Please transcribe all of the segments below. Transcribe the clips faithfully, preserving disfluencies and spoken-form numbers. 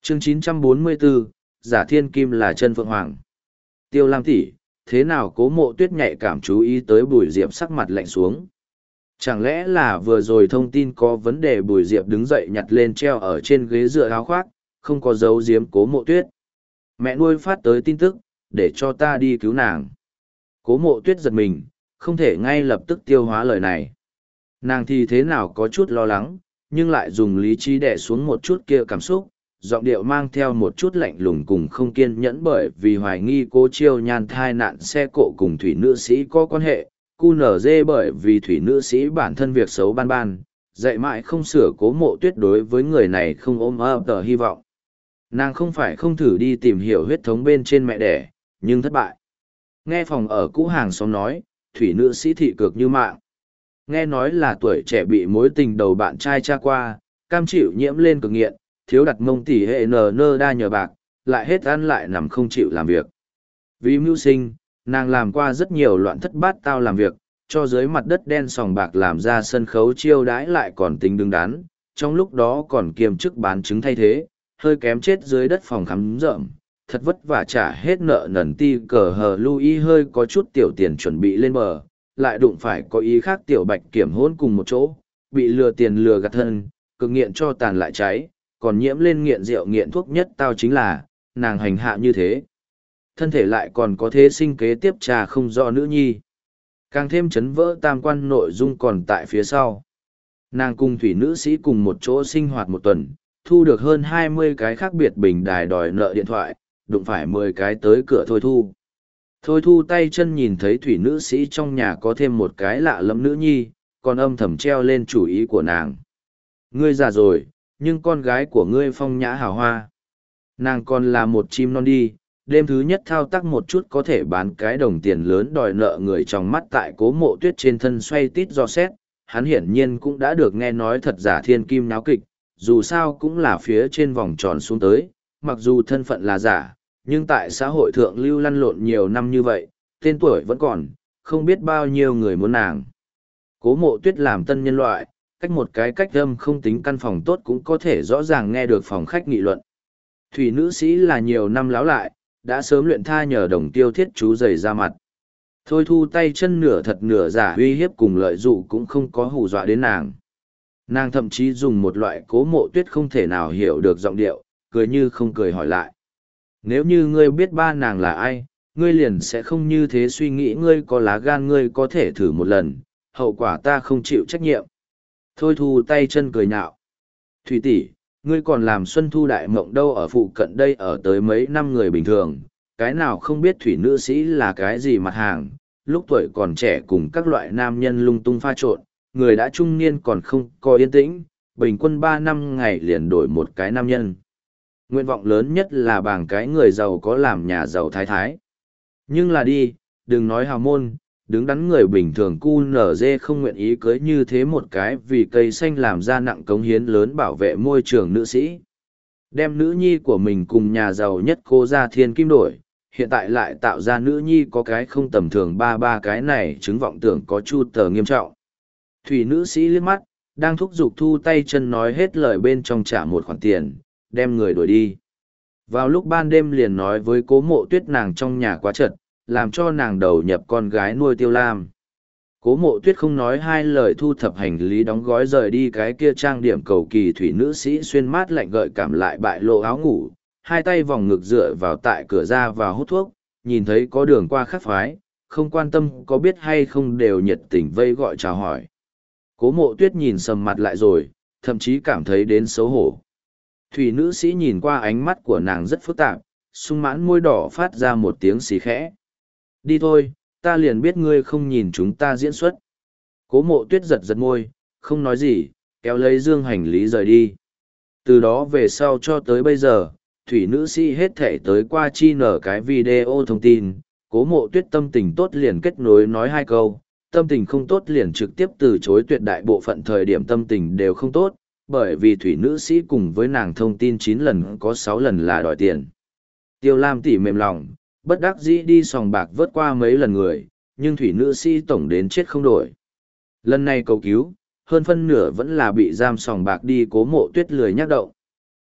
Chương chín trăm bốn mươi bốn, giả thiên kim là chân phượng hoàng. Tiêu Lam tỷ, thế nào Cố Mộ Tuyết nhạy cảm chú ý tới Bùi Diệp sắc mặt lạnh xuống. Chẳng lẽ là vừa rồi thông tin có vấn đề? Bùi Diệp đứng dậy nhặt lên treo ở trên ghế dựa áo khoác, không có dấu giếm Cố Mộ Tuyết. Mẹ nuôi phát tới tin tức, để cho ta đi cứu nàng. Cố Mộ Tuyết giật mình, không thể ngay lập tức tiêu hóa lời này. Nàng thì thế nào có chút lo lắng, nhưng lại dùng lý trí đè xuống một chút kia cảm xúc, giọng điệu mang theo một chút lạnh lùng cùng không kiên nhẫn, bởi vì hoài nghi Cố Chiêu Nhan thai nạn xe cộ cùng thủy nữ sĩ có quan hệ, cu nở dê bởi vì thủy nữ sĩ bản thân việc xấu ban ban, dạy mãi không sửa. Cố Mộ Tuyết đối với người này không ôm ấp tờ hy vọng. Nàng không phải không thử đi tìm hiểu huyết thống bên trên mẹ đẻ, nhưng thất bại. Nghe phòng ở cũ hàng xóm nói, thủy nữ sĩ thị cực như mạng. Nghe nói là tuổi trẻ bị mối tình đầu bạn trai tra qua, cam chịu nhiễm lên cực nghiện, thiếu đặt mông tỉ hệ nờ nơ đa nhờ bạc, lại hết ăn lại nằm không chịu làm việc. Vì mưu sinh, nàng làm qua rất nhiều loạn thất bát tao làm việc, cho dưới mặt đất đen sòng bạc làm ra sân khấu chiêu đãi lại còn tính đứng đắn, trong lúc đó còn kiêm chức bán trứng thay thế, hơi kém chết dưới đất phòng khám rợm, thật vất vả trả hết nợ nần ti cờ hờ Louis hơi có chút tiểu tiền chuẩn bị lên bờ, lại đụng phải có ý khác tiểu bạch kiểm hôn cùng một chỗ, bị lừa tiền lừa gạt thân, cực nghiện cho tàn lại cháy, còn nhiễm lên nghiện rượu nghiện thuốc nhất tao chính là, nàng hành hạ như thế. Thân thể lại còn có thế sinh kế tiếp trà không rõ nữ nhi. Càng thêm chấn vỡ tam quan nội dung còn tại phía sau. Nàng cùng thủy nữ sĩ cùng một chỗ sinh hoạt một tuần, thu được hơn hai mươi cái khác biệt bình đài đòi nợ điện thoại, đụng phải mười cái tới cửa Thôi Thu. Thôi Thu tay chân nhìn thấy thủy nữ sĩ trong nhà có thêm một cái lạ lẫm nữ nhi, còn âm thầm treo lên chủ ý của nàng. Ngươi già rồi, nhưng con gái của ngươi phong nhã hào hoa. Nàng còn là một chim non đi, đêm thứ nhất thao tác một chút có thể bán cái đồng tiền lớn đòi nợ người trong mắt tại Cố Mộ Tuyết trên thân xoay tít do xét. Hắn hiển nhiên cũng đã được nghe nói thật giả thiên kim náo kịch, dù sao cũng là phía trên vòng tròn xuống tới, mặc dù thân phận là giả, nhưng tại xã hội thượng lưu lăn lộn nhiều năm như vậy, tên tuổi vẫn còn, không biết bao nhiêu người muốn nàng. Cố Mộ Tuyết làm tân nhân loại, cách một cái cách âm không tính căn phòng tốt cũng có thể rõ ràng nghe được phòng khách nghị luận. Thủy nữ sĩ là nhiều năm láo lại, đã sớm luyện tha nhờ đồng tiêu thiết chú giày ra mặt. Thôi Thu tay chân nửa thật nửa giả uy hiếp cùng lợi dụ cũng không có hù dọa đến nàng. Nàng thậm chí dùng một loại Cố Mộ Tuyết không thể nào hiểu được giọng điệu, cười như không cười hỏi lại. Nếu như ngươi biết ba nàng là ai, ngươi liền sẽ không như thế suy nghĩ. Ngươi có lá gan ngươi có thể thử một lần, hậu quả ta không chịu trách nhiệm. Thôi Thu tay chân cười nhạo. Thủy tỷ, ngươi còn làm xuân thu đại mộng đâu? Ở phụ cận đây ở tới mấy năm người bình thường, cái nào không biết thủy nữ sĩ là cái gì mặt hàng, lúc tuổi còn trẻ cùng các loại nam nhân lung tung pha trộn, người đã trung niên còn không có yên tĩnh, bình quân ba năm ngày liền đổi một cái nam nhân. Nguyện vọng lớn nhất là bảng cái người giàu có làm nhà giàu thái thái. Nhưng là đi, đừng nói hào môn, đứng đắn người bình thường cu nở dê không nguyện ý cưới như thế một cái vì cây xanh làm ra nặng cống hiến lớn bảo vệ môi trường nữ sĩ. Đem nữ nhi của mình cùng nhà giàu nhất cô ra thiên kim đổi, hiện tại lại tạo ra nữ nhi có cái không tầm thường, ba ba cái này chứng vọng tưởng có chu tờ nghiêm trọng. Thủy nữ sĩ liếc mắt, đang thúc giục thu tay chân nói hết lời bên trong trả một khoản tiền, đem người đuổi đi. Vào lúc ban đêm liền nói với Cố Mộ Tuyết nàng trong nhà quá chật, làm cho nàng đầu nhập con gái nuôi Tiêu Lam. Cố Mộ Tuyết không nói hai lời thu thập hành lý đóng gói rời đi. Cái kia trang điểm cầu kỳ thủy nữ sĩ xuyên mát lạnh gợi cảm lại bại lộ áo ngủ, hai tay vòng ngực dựa vào tại cửa ra và hút thuốc, nhìn thấy có đường qua khắc phái, không quan tâm có biết hay không đều nhiệt tình vây gọi chào hỏi. Cố Mộ Tuyết nhìn sầm mặt lại rồi, thậm chí cảm thấy đến xấu hổ. Thủy nữ sĩ nhìn qua ánh mắt của nàng rất phức tạp, sung mãn môi đỏ phát ra một tiếng xì khẽ. Đi thôi, ta liền biết ngươi không nhìn chúng ta diễn xuất. Cố Mộ Tuyết giật giật môi, không nói gì, kéo lấy dương hành lý rời đi. Từ đó về sau cho tới bây giờ, thủy nữ sĩ hết thể tới qua chi nở cái video thông tin. Cố Mộ Tuyết tâm tình tốt liền kết nối nói hai câu, tâm tình không tốt liền trực tiếp từ chối. Tuyệt đại bộ phận thời điểm tâm tình đều không tốt, bởi vì thủy nữ sĩ cùng với nàng thông tin chín lần có sáu lần là đòi tiền. Tiêu Lam tỉ mềm lòng, bất đắc dĩ đi sòng bạc vớt qua mấy lần người, nhưng thủy nữ sĩ tổng đến chết không đổi. Lần này cầu cứu, hơn phân nửa vẫn là bị giam sòng bạc đi. Cố Mộ Tuyết lười nhắc động.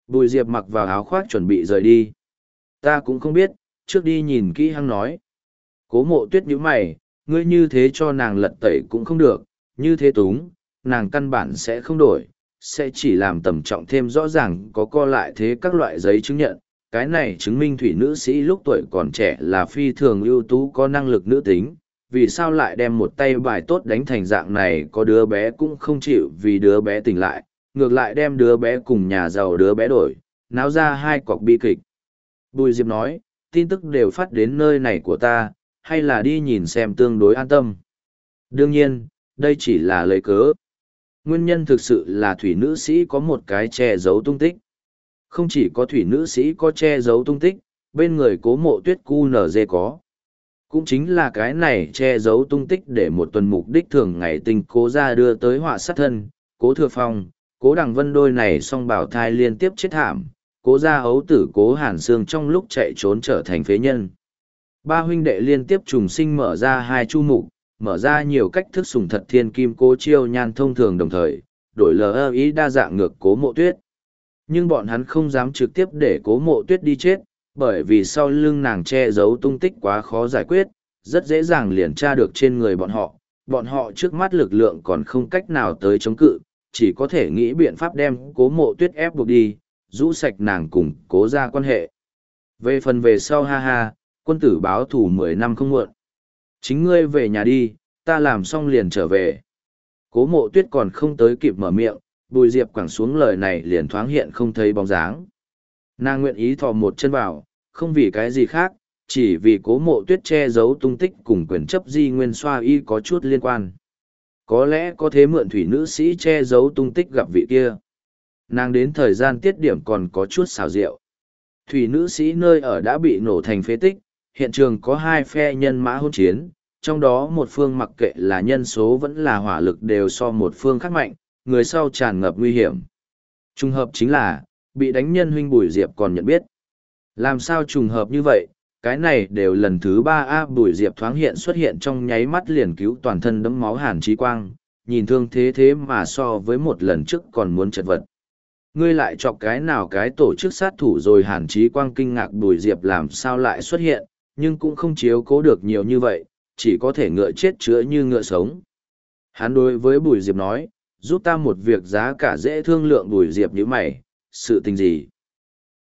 Bùi Diệp mặc vào áo khoác chuẩn bị rời đi. Ta cũng không biết, trước đi nhìn kỹ hăng nói. Cố Mộ Tuyết nhíu mày, ngươi như thế cho nàng lật tẩy cũng không được, như thế túng, nàng căn bản sẽ không đổi, sẽ chỉ làm tầm trọng thêm rõ ràng có co lại thế các loại giấy chứng nhận. Cái này chứng minh thủy nữ sĩ lúc tuổi còn trẻ là phi thường ưu tú có năng lực nữ tính, vì sao lại đem một tay bài tốt đánh thành dạng này, có đứa bé cũng không chịu vì đứa bé tỉnh lại, ngược lại đem đứa bé cùng nhà giàu đứa bé đổi, náo ra hai cọc bi kịch. Bùi Diệp nói, tin tức đều phát đến nơi này của ta, hay là đi nhìn xem tương đối an tâm. Đương nhiên, đây chỉ là lời cớ. Nguyên nhân thực sự là thủy nữ sĩ có một cái che giấu tung tích. Không chỉ có thủy nữ sĩ có che giấu tung tích, bên người Cố Mộ Tuyết cu nở dê có. Cũng chính là cái này che giấu tung tích để một tuần mục đích thường ngày tình cố ra đưa tới họa sát thân, Cố Thừa Phong, Cố Đằng Vân đôi này song bảo thai liên tiếp chết thảm, Cố gia ấu tử Cố Hàn Sương trong lúc chạy trốn trở thành phế nhân. Ba huynh đệ liên tiếp trùng sinh mở ra hai chu mục, mở ra nhiều cách thức sùng thật thiên kim Cố Chiêu Nhan thông thường đồng thời, đổi lờ ý đa dạng ngược Cố Mộ Tuyết. Nhưng bọn hắn không dám trực tiếp để Cố Mộ Tuyết đi chết, bởi vì sau lưng nàng che giấu tung tích quá khó giải quyết, rất dễ dàng liền tra được trên người bọn họ. Bọn họ trước mắt lực lượng còn không cách nào tới chống cự, chỉ có thể nghĩ biện pháp đem Cố Mộ Tuyết ép buộc đi, rũ sạch nàng cùng Cố ra quan hệ. Về phần về sau ha ha, quân tử báo thủ mười năm không muộn. Chính ngươi về nhà đi, ta làm xong liền trở về. Cố Mộ Tuyết còn không tới kịp mở miệng, Bùi Diệp quẳng xuống lời này liền thoáng hiện không thấy bóng dáng. Nàng nguyện ý thò một chân vào, không vì cái gì khác, chỉ vì Cố Mộ Tuyết che giấu tung tích cùng quyền chấp di nguyên xoa y có chút liên quan. Có lẽ có thế mượn thủy nữ sĩ che giấu tung tích gặp vị kia. Nàng đến thời gian tiết điểm còn có chút xào rượu. Thủy nữ sĩ nơi ở đã bị nổ thành phế tích, hiện trường có hai phe nhân mã hôn chiến, trong đó một phương mặc kệ là nhân số vẫn là hỏa lực đều so một phương khác mạnh, người sau tràn ngập nguy hiểm. Trùng hợp chính là, bị đánh nhân huynh Bùi Diệp còn nhận biết. Làm sao trùng hợp như vậy, cái này đều lần thứ ba A Bùi Diệp thoáng hiện xuất hiện trong nháy mắt liền cứu toàn thân đẫm máu Hàn Chí Quang, nhìn thương thế thế mà so với một lần trước còn muốn chật vật. Ngươi lại chọc cái nào cái tổ chức sát thủ rồi Hàn Chí Quang kinh ngạc Bùi Diệp làm sao lại xuất hiện, nhưng cũng không chiếu cố được nhiều như vậy, chỉ có thể ngựa chết chữa như ngựa sống. Hắn đối với Bùi Diệp nói, giúp ta một việc giá cả dễ thương lượng. Bùi Diệp nhíu mày, sự tình gì?